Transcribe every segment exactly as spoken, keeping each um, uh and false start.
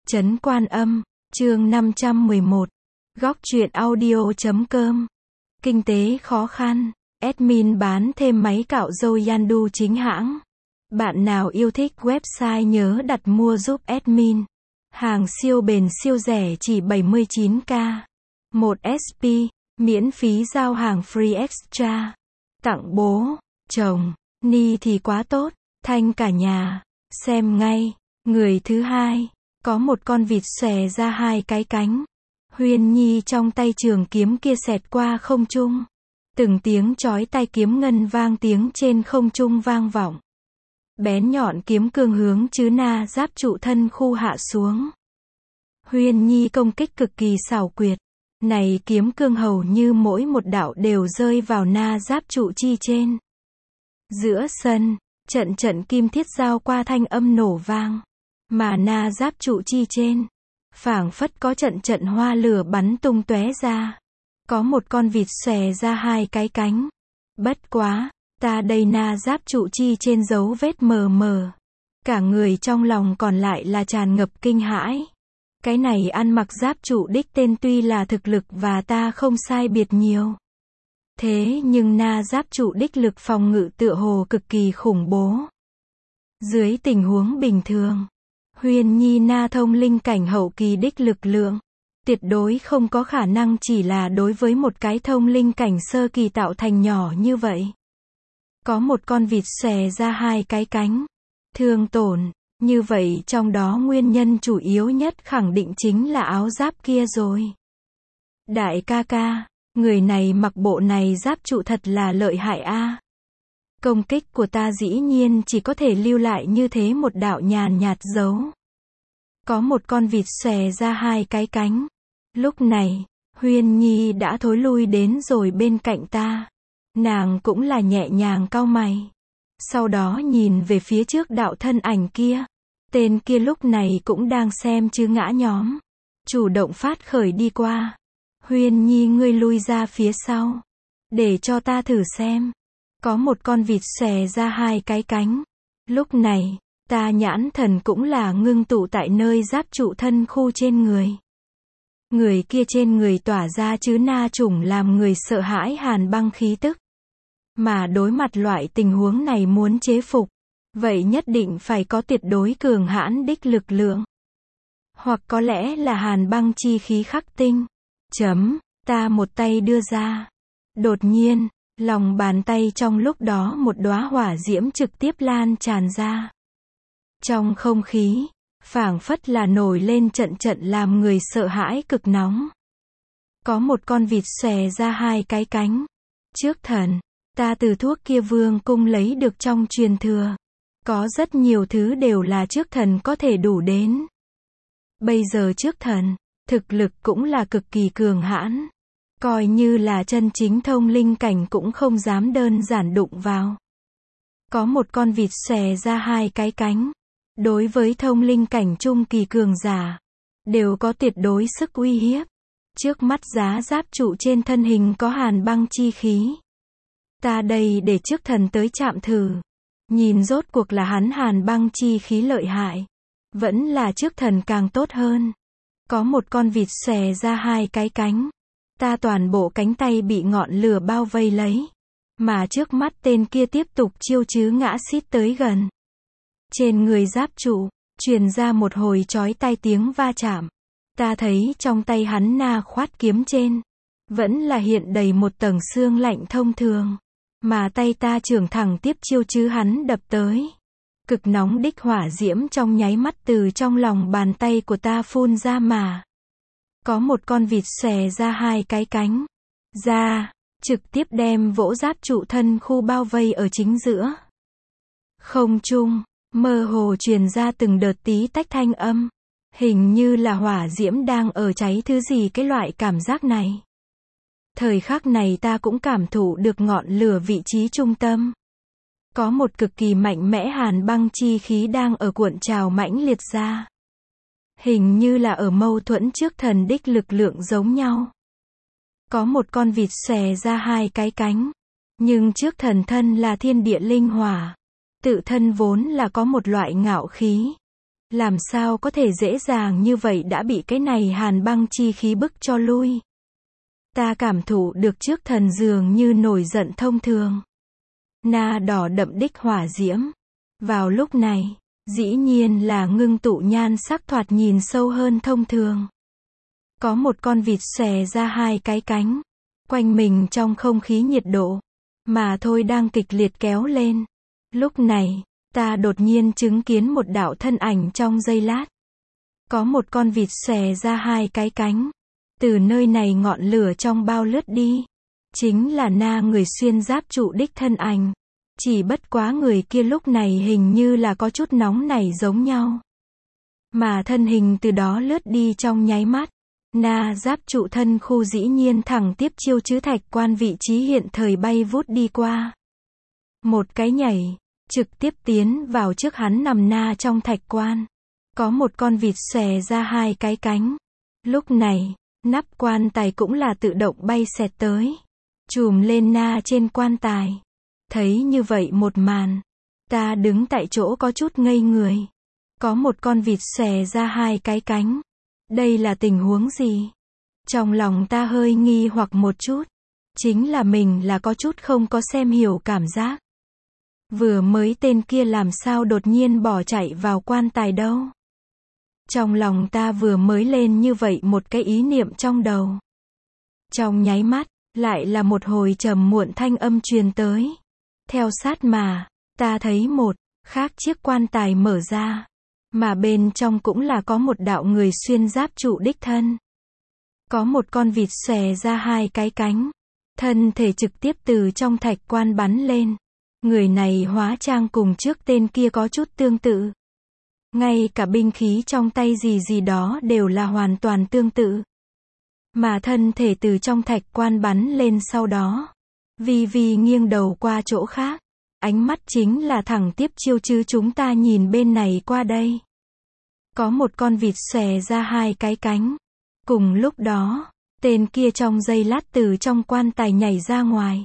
Trấn Quan Âm, chương năm trăm mười một. Góc truyện audio chấm com. Kinh tế khó khăn, admin bán thêm máy cạo râu Yandu chính hãng. Bạn nào yêu thích website nhớ đặt mua giúp admin. Hàng siêu bền siêu rẻ chỉ bảy mươi chín k. một ét pê, miễn phí giao hàng free extra. Tặng bố, chồng, ni thì quá tốt, thanh cả nhà. Xem ngay. Người thứ hai, có một con vịt xòe ra hai cái cánh. Huyên Nhi trong tay trường kiếm kia xẹt qua không trung. Từng tiếng chói tai kiếm ngân vang tiếng trên không trung vang vọng. Bén nhọn kiếm cương hướng chứ na giáp trụ thân khu hạ xuống. Huyên Nhi công kích cực kỳ xảo quyệt. Này kiếm cương hầu như mỗi một đạo đều rơi vào na giáp trụ chi trên. Giữa sân, trận trận kim thiết giao qua thanh âm nổ vang. Mà na giáp trụ chi trên, phảng phất có trận trận hoa lửa bắn tung tóe ra. Có một con vịt xòe ra hai cái cánh. Bất quá, ta đây na giáp trụ chi trên dấu vết mờ mờ. Cả người trong lòng còn lại là tràn ngập kinh hãi. Cái này ăn mặc giáp trụ đích tên tuy là thực lực và ta không sai biệt nhiều. Thế nhưng na giáp trụ đích lực phòng ngự tựa hồ cực kỳ khủng bố. Dưới tình huống bình thường, Huyên Nhi na thông linh cảnh hậu kỳ đích lực lượng, tuyệt đối không có khả năng chỉ là đối với một cái thông linh cảnh sơ kỳ tạo thành nhỏ như vậy. Có một con vịt xòe ra hai cái cánh, thương tổn, như vậy trong đó nguyên nhân chủ yếu nhất khẳng định chính là áo giáp kia rồi. Đại ca ca, người này mặc bộ này giáp trụ thật là lợi hại a. Công kích của ta dĩ nhiên chỉ có thể lưu lại như thế một đạo nhàn nhạt dấu. Có một con vịt xòe ra hai cái cánh. Lúc này, Huyên Nhi đã thối lui đến rồi bên cạnh ta. Nàng cũng là nhẹ nhàng cau mày. Sau đó nhìn về phía trước đạo thân ảnh kia. Tên kia lúc này cũng đang xem chứ ngã nhóm. Chủ động phát khởi đi qua. Huyên Nhi ngươi lui ra phía sau. Để cho ta thử xem. Có một con vịt xòe ra hai cái cánh. Lúc này, ta nhãn thần cũng là ngưng tụ tại nơi giáp trụ thân khu trên người. Người kia trên người tỏa ra chứ na chủng làm người sợ hãi hàn băng khí tức. Mà đối mặt loại tình huống này muốn chế phục, vậy nhất định phải có tuyệt đối cường hãn đích lực lượng. Hoặc có lẽ là hàn băng chi khí khắc tinh. Chấm, ta một tay đưa ra. Đột nhiên, lòng bàn tay trong lúc đó một đóa hỏa diễm trực tiếp lan tràn ra. Trong không khí, phảng phất là nổi lên trận trận làm người sợ hãi cực nóng. Có một con vịt xòe ra hai cái cánh. Trước thần, ta từ thuốc kia vương cung lấy được trong truyền thừa. Có rất nhiều thứ đều là trước thần có thể đủ đến. Bây giờ trước thần, thực lực cũng là cực kỳ cường hãn. Coi như là chân chính thông linh cảnh cũng không dám đơn giản đụng vào. Có một con vịt xòe ra hai cái cánh. Đối với thông linh cảnh trung kỳ cường giả, đều có tuyệt đối sức uy hiếp. Trước mắt giá giáp trụ trên thân hình có hàn băng chi khí. Ta đây để trước thần tới chạm thử. Nhìn rốt cuộc là hắn hàn băng chi khí lợi hại. Vẫn là trước thần càng tốt hơn. Có một con vịt xòe ra hai cái cánh. Ta toàn bộ cánh tay bị ngọn lửa bao vây lấy. Mà trước mắt tên kia tiếp tục chiêu chứ ngã xít tới gần. Trên người giáp trụ, truyền ra một hồi chói tai tiếng va chạm. Ta thấy trong tay hắn na khoát kiếm trên, vẫn là hiện đầy một tầng xương lạnh thông thường. Mà tay ta trưởng thẳng tiếp chiêu chứ hắn đập tới. Cực nóng đích hỏa diễm trong nháy mắt từ trong lòng bàn tay của ta phun ra mà. Có một con vịt xòe ra hai cái cánh. Ra, trực tiếp đem vỗ giáp trụ thân khu bao vây ở chính giữa. Không trung, mơ hồ truyền ra từng đợt tí tách thanh âm. Hình như là hỏa diễm đang ở cháy thứ gì cái loại cảm giác này. Thời khắc này ta cũng cảm thụ được ngọn lửa vị trí trung tâm. Có một cực kỳ mạnh mẽ hàn băng chi khí đang ở cuộn trào mãnh liệt ra. Hình như là ở mâu thuẫn trước thần đích lực lượng giống nhau. Có một con vịt xòe ra hai cái cánh. Nhưng trước thần thân là thiên địa linh hỏa. Tự thân vốn là có một loại ngạo khí. Làm sao có thể dễ dàng như vậy đã bị cái này hàn băng chi khí bức cho lui. Ta cảm thụ được trước thần dường như nổi giận thông thường. Na đỏ đậm đích hỏa diễm. Vào lúc này, dĩ nhiên là ngưng tụ nhan sắc thoạt nhìn sâu hơn thông thường. Có một con vịt xòe ra hai cái cánh. Quanh mình trong không khí nhiệt độ. Mà thôi đang kịch liệt kéo lên. Lúc này, ta đột nhiên chứng kiến một đạo thân ảnh trong giây lát. Có một con vịt xòe ra hai cái cánh. Từ nơi này ngọn lửa trong bao lướt đi. Chính là Na người xuyên giáp trụ đích thân ảnh. Chỉ bất quá người kia lúc này hình như là có chút nóng nảy giống nhau. Mà thân hình từ đó lướt đi trong nháy mắt. Na giáp trụ thân khu dĩ nhiên thẳng tiếp chiêu chứ thạch quan vị trí hiện thời bay vút đi qua. Một cái nhảy, trực tiếp tiến vào trước hắn nằm Na trong thạch quan. Có một con vịt xòe ra hai cái cánh. Lúc này, nắp quan tài cũng là tự động bay xẹt tới. Chùm lên Na trên quan tài. Thấy như vậy một màn. Ta đứng tại chỗ có chút ngây người. Có một con vịt xòe ra hai cái cánh. Đây là tình huống gì? Trong lòng ta hơi nghi hoặc một chút. Chính là mình là có chút không có xem hiểu cảm giác. Vừa mới tên kia làm sao đột nhiên bỏ chạy vào quan tài đâu. Trong lòng ta vừa mới lên như vậy một cái ý niệm trong đầu. Trong nháy mắt, lại là một hồi trầm muộn thanh âm truyền tới. Theo sát mà, ta thấy một khác chiếc quan tài mở ra. Mà bên trong cũng là có một đạo người xuyên giáp trụ đích thân. Có một con vịt xòe ra hai cái cánh. Thân thể trực tiếp từ trong thạch quan bắn lên. Người này hóa trang cùng trước tên kia có chút tương tự. Ngay cả binh khí trong tay gì gì đó đều là hoàn toàn tương tự. Mà thân thể từ trong thạch quan bắn lên sau đó. Vi Vi nghiêng đầu qua chỗ khác. Ánh mắt chính là thẳng tiếp chiêu chứ chúng ta nhìn bên này qua đây. Có một con vịt xòe ra hai cái cánh. Cùng lúc đó, tên kia trong giây lát từ trong quan tài nhảy ra ngoài.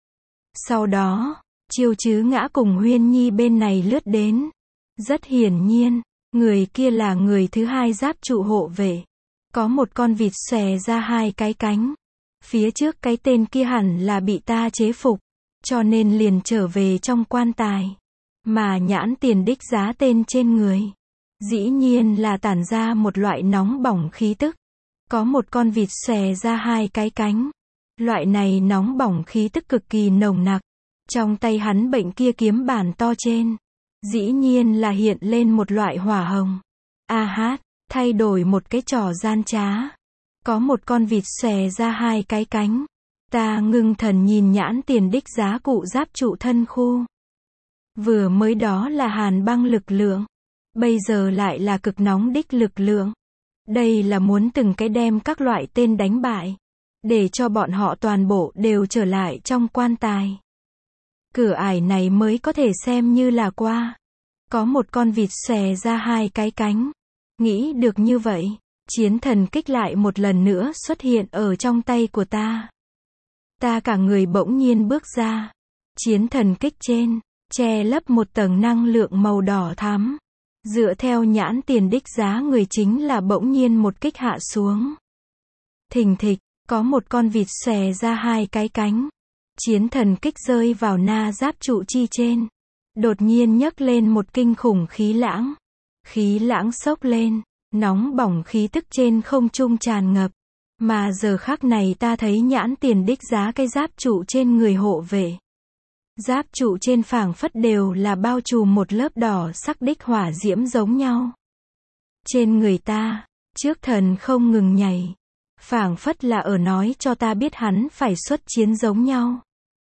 Sau đó, chiêu chứ ngã cùng Huyên Nhi bên này lướt đến. Rất hiển nhiên, người kia là người thứ hai giáp trụ hộ vệ. Có một con vịt xòe ra hai cái cánh. Phía trước cái tên kia hẳn là bị ta chế phục. Cho nên liền trở về trong quan tài. Mà nhãn tiền đích giá tên trên người. Dĩ nhiên là tản ra một loại nóng bỏng khí tức. Có một con vịt xòe ra hai cái cánh. Loại này nóng bỏng khí tức cực kỳ nồng nặc. Trong tay hắn bệnh kia kiếm bản to trên. Dĩ nhiên là hiện lên một loại hỏa hồng. A hát, thay đổi một cái trò gian trá. Có một con vịt xòe ra hai cái cánh. Ta ngưng thần nhìn nhãn tiền đích giá cụ giáp trụ thân khu. Vừa mới đó là hàn băng lực lượng. Bây giờ lại là cực nóng đích lực lượng. Đây là muốn từng cái đem các loại tên đánh bại. Để cho bọn họ toàn bộ đều trở lại trong quan tài. Cửa ải này mới có thể xem như là qua. Có một con vịt xòe ra hai cái cánh. Nghĩ được như vậy, chiến thần kích lại một lần nữa xuất hiện ở trong tay của ta. Ta cả người bỗng nhiên bước ra. Chiến thần kích trên, che lấp một tầng năng lượng màu đỏ thắm. Dựa theo nhãn tiền đích giá người chính là bỗng nhiên một kích hạ xuống. Thình thịch, có một con vịt xòe ra hai cái cánh. Chiến thần kích rơi vào Na giáp trụ chi trên. Đột nhiên nhấc lên một kinh khủng khí lãng. Khí lãng sốc lên, nóng bỏng khí tức trên không trung tràn ngập. Mà giờ khắc này ta thấy nhãn tiền đích giá cái giáp trụ trên người hộ vệ. Giáp trụ trên phảng phất đều là bao trùm một lớp đỏ sắc đích hỏa diễm giống nhau. Trên người ta, trước thần không ngừng nhảy. Phảng phất là ở nói cho ta biết hắn phải xuất chiến giống nhau.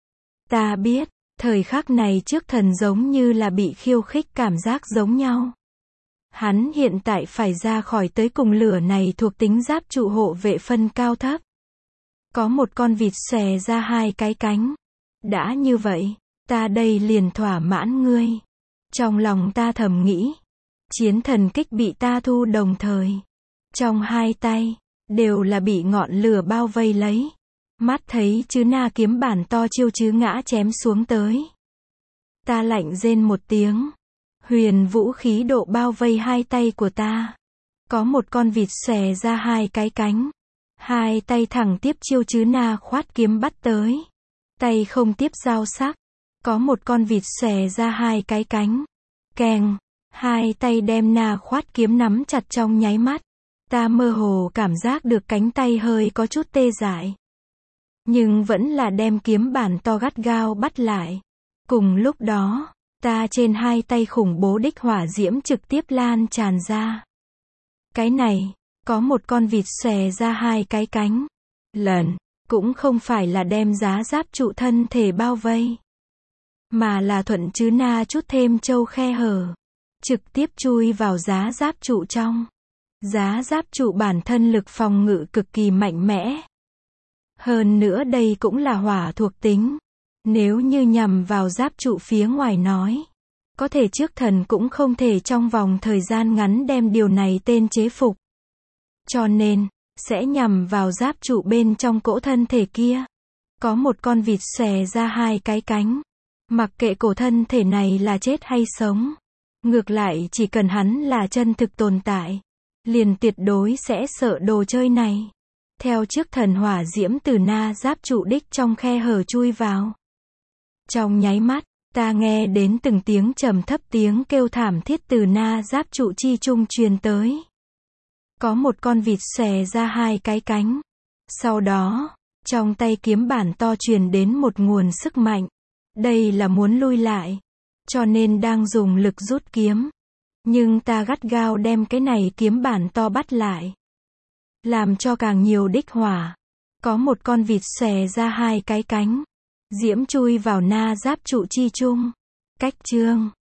Ta biết, thời khắc này trước thần giống như là bị khiêu khích cảm giác giống nhau. Hắn hiện tại phải ra khỏi tới cùng lửa này thuộc tính giáp trụ hộ vệ phân cao thấp. Có một con vịt xòe ra hai cái cánh. Đã như vậy, ta đây liền thỏa mãn ngươi. Trong lòng ta thầm nghĩ. Chiến thần kích bị ta thu đồng thời. Trong hai tay, đều là bị ngọn lửa bao vây lấy. Mắt thấy chứ Na kiếm bản to chiêu chứ ngã chém xuống tới. Ta lạnh rên một tiếng. Huyền vũ khí độ bao vây hai tay của ta. Có một con vịt xòe ra hai cái cánh. Hai tay thẳng tiếp chiêu chứ na khoát kiếm bắt tới. Tay không tiếp dao sắc. Có một con vịt xòe ra hai cái cánh. Kèng. Hai tay đem na khoát kiếm nắm chặt trong nháy mắt. Ta mơ hồ cảm giác được cánh tay hơi có chút tê dại. Nhưng vẫn là đem kiếm bản to gắt gao bắt lại. Cùng lúc đó, ta trên hai tay khủng bố đích hỏa diễm trực tiếp lan tràn ra. Cái này, có một con vịt xòe ra hai cái cánh. Lần, cũng không phải là đem giá giáp trụ thân thể bao vây. Mà là thuận chứ na chút thêm châu khe hở. Trực tiếp chui vào giá giáp trụ trong. Giá giáp trụ bản thân lực phòng ngự cực kỳ mạnh mẽ. Hơn nữa đây cũng là hỏa thuộc tính. Nếu như nhằm vào giáp trụ phía ngoài nói. Có thể trước thần cũng không thể trong vòng thời gian ngắn đem điều này tên chế phục. Cho nên, sẽ nhằm vào giáp trụ bên trong cỗ thân thể kia. Có một con vịt xòe ra hai cái cánh. Mặc kệ cổ thân thể này là chết hay sống. Ngược lại chỉ cần hắn là chân thực tồn tại. Liền tuyệt đối sẽ sợ đồ chơi này. Theo trước thần hỏa diễm từ na giáp trụ đích trong khe hở chui vào. Trong nháy mắt, ta nghe đến từng tiếng trầm thấp tiếng kêu thảm thiết từ na giáp trụ chi trung truyền tới. Có một con vịt xòe ra hai cái cánh. Sau đó, trong tay kiếm bản to truyền đến một nguồn sức mạnh. Đây là muốn lui lại. Cho nên đang dùng lực rút kiếm. Nhưng ta gắt gao đem cái này kiếm bản to bắt lại. Làm cho càng nhiều đích hỏa. Có một con vịt xòe ra hai cái cánh. Diễm chui vào na giáp trụ chi trung. Cách chương